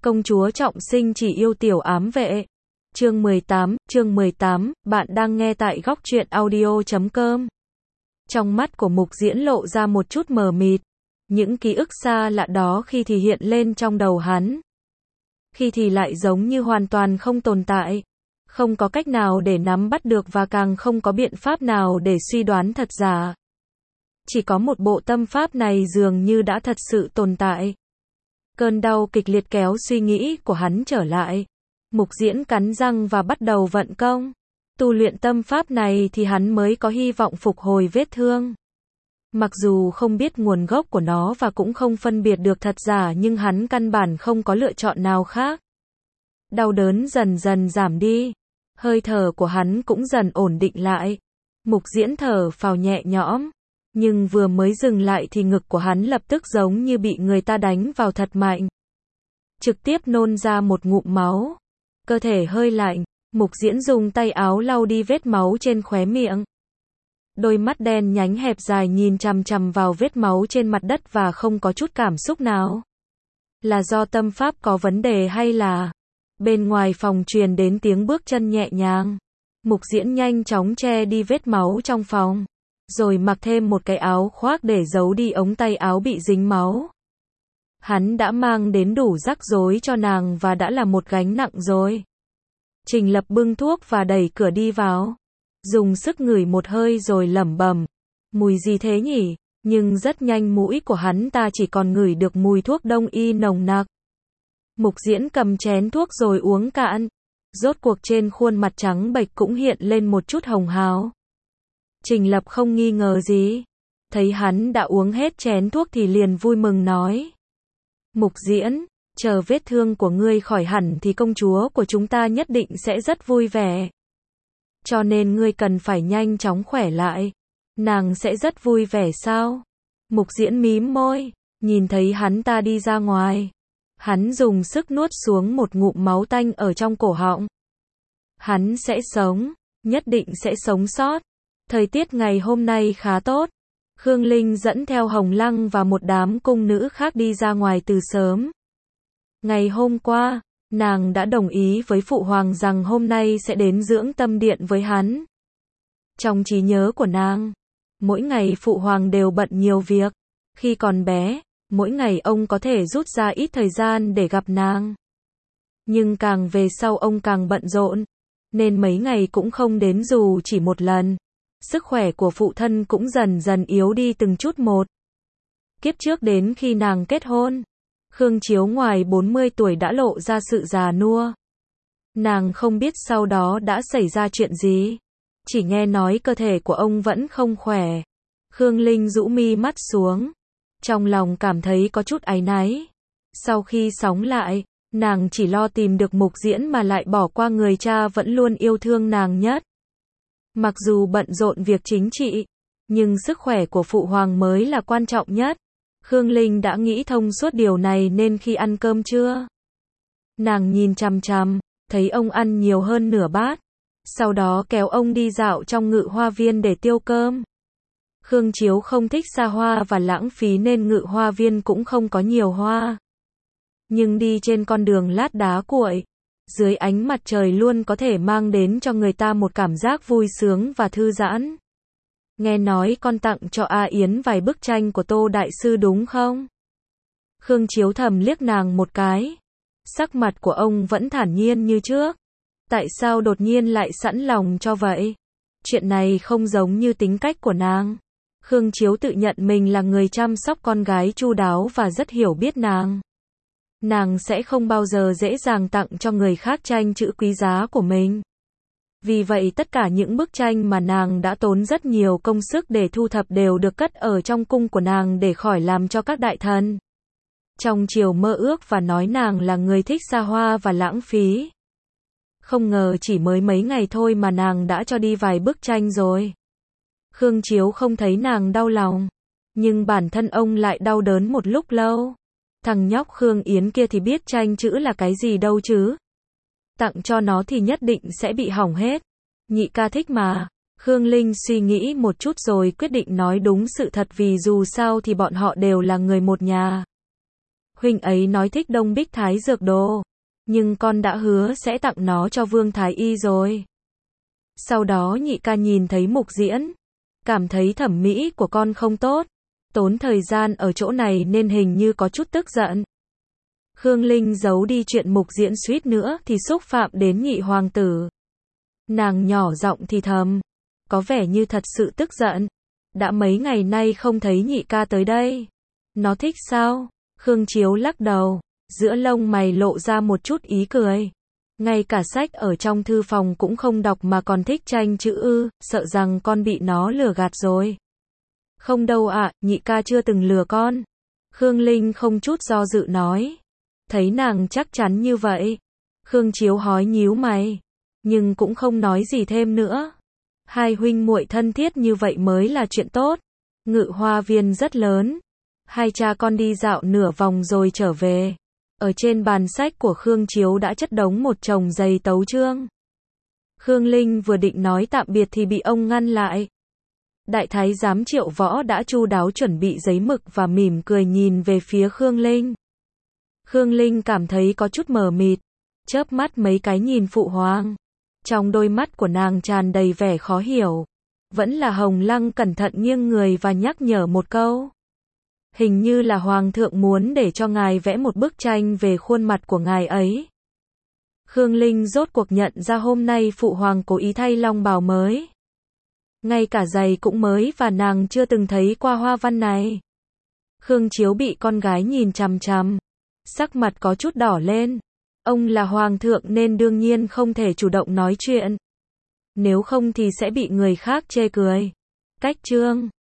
Công chúa trọng sinh chỉ yêu tiểu ám vệ. Chương 18, bạn đang nghe tại góc truyện audio.com. Trong mắt của Mục Diễn lộ ra một chút mờ mịt. Những ký ức xa lạ đó khi thì hiện lên trong đầu hắn, khi thì lại giống như hoàn toàn không tồn tại. Không có cách nào để nắm bắt được và càng không có biện pháp nào để suy đoán thật giả. Chỉ có một bộ tâm pháp này dường như đã thật sự tồn tại. Cơn đau kịch liệt kéo suy nghĩ của hắn trở lại. Mục Diễn cắn răng và bắt đầu vận công. Tu luyện tâm pháp này thì hắn mới có hy vọng phục hồi vết thương. Mặc dù không biết nguồn gốc của nó và cũng không phân biệt được thật giả, nhưng hắn căn bản không có lựa chọn nào khác. Đau đớn dần dần giảm đi. Hơi thở của hắn cũng dần ổn định lại. Mục Diễn thở phào nhẹ nhõm. Nhưng vừa mới dừng lại thì ngực của hắn lập tức giống như bị người ta đánh vào thật mạnh. Trực tiếp nôn ra một ngụm máu. Cơ thể hơi lạnh, Mục Diễn dùng tay áo lau đi vết máu trên khóe miệng. Đôi mắt đen nhánh hẹp dài nhìn chằm chằm vào vết máu trên mặt đất và không có chút cảm xúc nào. Là do tâm pháp có vấn đề hay là... Bên ngoài phòng truyền đến tiếng bước chân nhẹ nhàng. Mục Diễn nhanh chóng che đi vết máu trong phòng, rồi mặc thêm một cái áo khoác để giấu đi ống tay áo bị dính máu. Hắn đã mang đến đủ rắc rối cho nàng và đã là một gánh nặng rồi. Trình Lập bưng thuốc và đẩy cửa đi vào. Dùng sức ngửi một hơi rồi lẩm bẩm. Mùi gì thế nhỉ? Nhưng rất nhanh mũi của hắn ta chỉ còn ngửi được mùi thuốc đông y nồng nặc. Mục Diễn cầm chén thuốc rồi uống cạn. Rốt cuộc trên khuôn mặt trắng bệch cũng hiện lên một chút hồng hào. Trình Lập không nghi ngờ gì. Thấy hắn đã uống hết chén thuốc thì liền vui mừng nói. Mục Diễn, chờ vết thương của ngươi khỏi hẳn thì công chúa của chúng ta nhất định sẽ rất vui vẻ. Cho nên ngươi cần phải nhanh chóng khỏe lại. Nàng sẽ rất vui vẻ sao? Mục Diễn mím môi, nhìn thấy hắn ta đi ra ngoài. Hắn dùng sức nuốt xuống một ngụm máu tanh ở trong cổ họng. Hắn sẽ sống, nhất định sẽ sống sót. Thời tiết ngày hôm nay khá tốt. Khương Linh dẫn theo Hồng Lăng và một đám cung nữ khác đi ra ngoài từ sớm. Ngày hôm qua, nàng đã đồng ý với Phụ Hoàng rằng hôm nay sẽ đến dưỡng tâm điện với hắn. Trong trí nhớ của nàng, mỗi ngày Phụ Hoàng đều bận nhiều việc. Khi còn bé, mỗi ngày ông có thể rút ra ít thời gian để gặp nàng. Nhưng càng về sau ông càng bận rộn, nên mấy ngày cũng không đến dù chỉ một lần. Sức khỏe của phụ thân cũng dần dần yếu đi từng chút một. Kiếp trước đến khi nàng kết hôn, Khương Chiếu ngoài 40 tuổi đã lộ ra sự già nua. Nàng không biết sau đó đã xảy ra chuyện gì. Chỉ nghe nói cơ thể của ông vẫn không khỏe. Khương Linh rũ mi mắt xuống. Trong lòng cảm thấy có chút áy náy. Sau khi sống lại, nàng chỉ lo tìm được Mục Diễn mà lại bỏ qua người cha vẫn luôn yêu thương nàng nhất. Mặc dù bận rộn việc chính trị, nhưng sức khỏe của Phụ Hoàng mới là quan trọng nhất. Khương Linh đã nghĩ thông suốt điều này nên khi ăn cơm trưa, nàng nhìn chằm chằm, thấy ông ăn nhiều hơn nửa bát. Sau đó kéo ông đi dạo trong Ngự Hoa Viên để tiêu cơm. Khương Chiếu không thích xa hoa và lãng phí nên Ngự Hoa Viên cũng không có nhiều hoa. Nhưng đi trên con đường lát đá cuội, dưới ánh mặt trời luôn có thể mang đến cho người ta một cảm giác vui sướng và thư giãn. Nghe nói con tặng cho A Yến vài bức tranh của Tô Đại Sư đúng không? Khương Chiếu thầm liếc nàng một cái. Sắc mặt của ông vẫn thản nhiên như trước. Tại sao đột nhiên lại sẵn lòng cho vậy? Chuyện này không giống như tính cách của nàng. Khương Chiếu tự nhận mình là người chăm sóc con gái chu đáo và rất hiểu biết nàng. Nàng sẽ không bao giờ dễ dàng tặng cho người khác tranh chữ quý giá của mình. Vì vậy tất cả những bức tranh mà nàng đã tốn rất nhiều công sức để thu thập đều được cất ở trong cung của nàng để khỏi làm cho các đại thần trong triều mơ ước và nói nàng là người thích xa hoa và lãng phí. Không ngờ chỉ mới mấy ngày thôi mà nàng đã cho đi vài bức tranh rồi. Khương Chiếu không thấy nàng đau lòng, nhưng bản thân ông lại đau đớn một lúc lâu. Thằng nhóc Khương Yến kia thì biết tranh chữ là cái gì đâu chứ. Tặng cho nó thì nhất định sẽ bị hỏng hết. Nhị ca thích mà. Khương Linh suy nghĩ một chút rồi quyết định nói đúng sự thật vì dù sao thì bọn họ đều là người một nhà. huynh ấy nói thích Đông Bích Thái dược đồ, nhưng con đã hứa sẽ tặng nó cho Vương Thái Y rồi. Sau đó nhị ca nhìn thấy Mục Diễn, cảm thấy thẩm mỹ của con không tốt, tốn thời gian ở chỗ này nên hình như có chút tức giận. Khương Linh giấu đi chuyện Mục Diễn suýt nữa thì xúc phạm đến nhị hoàng tử. Nàng nhỏ giọng thì thầm, có vẻ như thật sự tức giận. Đã mấy ngày nay không thấy nhị ca tới đây. Nó thích sao? Khương Chiếu lắc đầu, giữa lông mày lộ ra một chút ý cười. Ngay cả sách ở trong thư phòng cũng không đọc mà còn thích tranh chữ ư, sợ rằng con bị nó lừa gạt rồi. Không đâu ạ, nhị ca chưa từng lừa con. Khương Linh không chút do dự nói. Thấy nàng chắc chắn như vậy, Khương Chiếu hói nhíu mày, nhưng cũng không nói gì thêm nữa. Hai huynh muội thân thiết như vậy mới là chuyện tốt. Ngự hoa viên rất lớn. Hai cha con đi dạo nửa vòng rồi trở về. Ở trên bàn sách của Khương Chiếu đã chất đống một chồng dày tấu chương. Khương Linh vừa định nói tạm biệt thì bị ông ngăn lại. Đại thái giám Triệu Võ đã chu đáo chuẩn bị giấy mực và mỉm cười nhìn về phía Khương Linh. Khương Linh cảm thấy có chút mờ mịt, chớp mắt mấy cái nhìn phụ hoàng. Trong đôi mắt của nàng tràn đầy vẻ khó hiểu. Vẫn là Hồng Lăng cẩn thận nghiêng người và nhắc nhở một câu. Hình như là hoàng thượng muốn để cho ngài vẽ một bức tranh về khuôn mặt của ngài ấy. Khương Linh rốt cuộc nhận ra hôm nay phụ hoàng cố ý thay long bào mới. Ngay cả giày cũng mới và nàng chưa từng thấy qua hoa văn này. Khương Chiếu bị con gái nhìn chằm chằm, sắc mặt có chút đỏ lên. Ông là hoàng thượng nên đương nhiên không thể chủ động nói chuyện. Nếu không thì sẽ bị người khác chê cười. Cách chương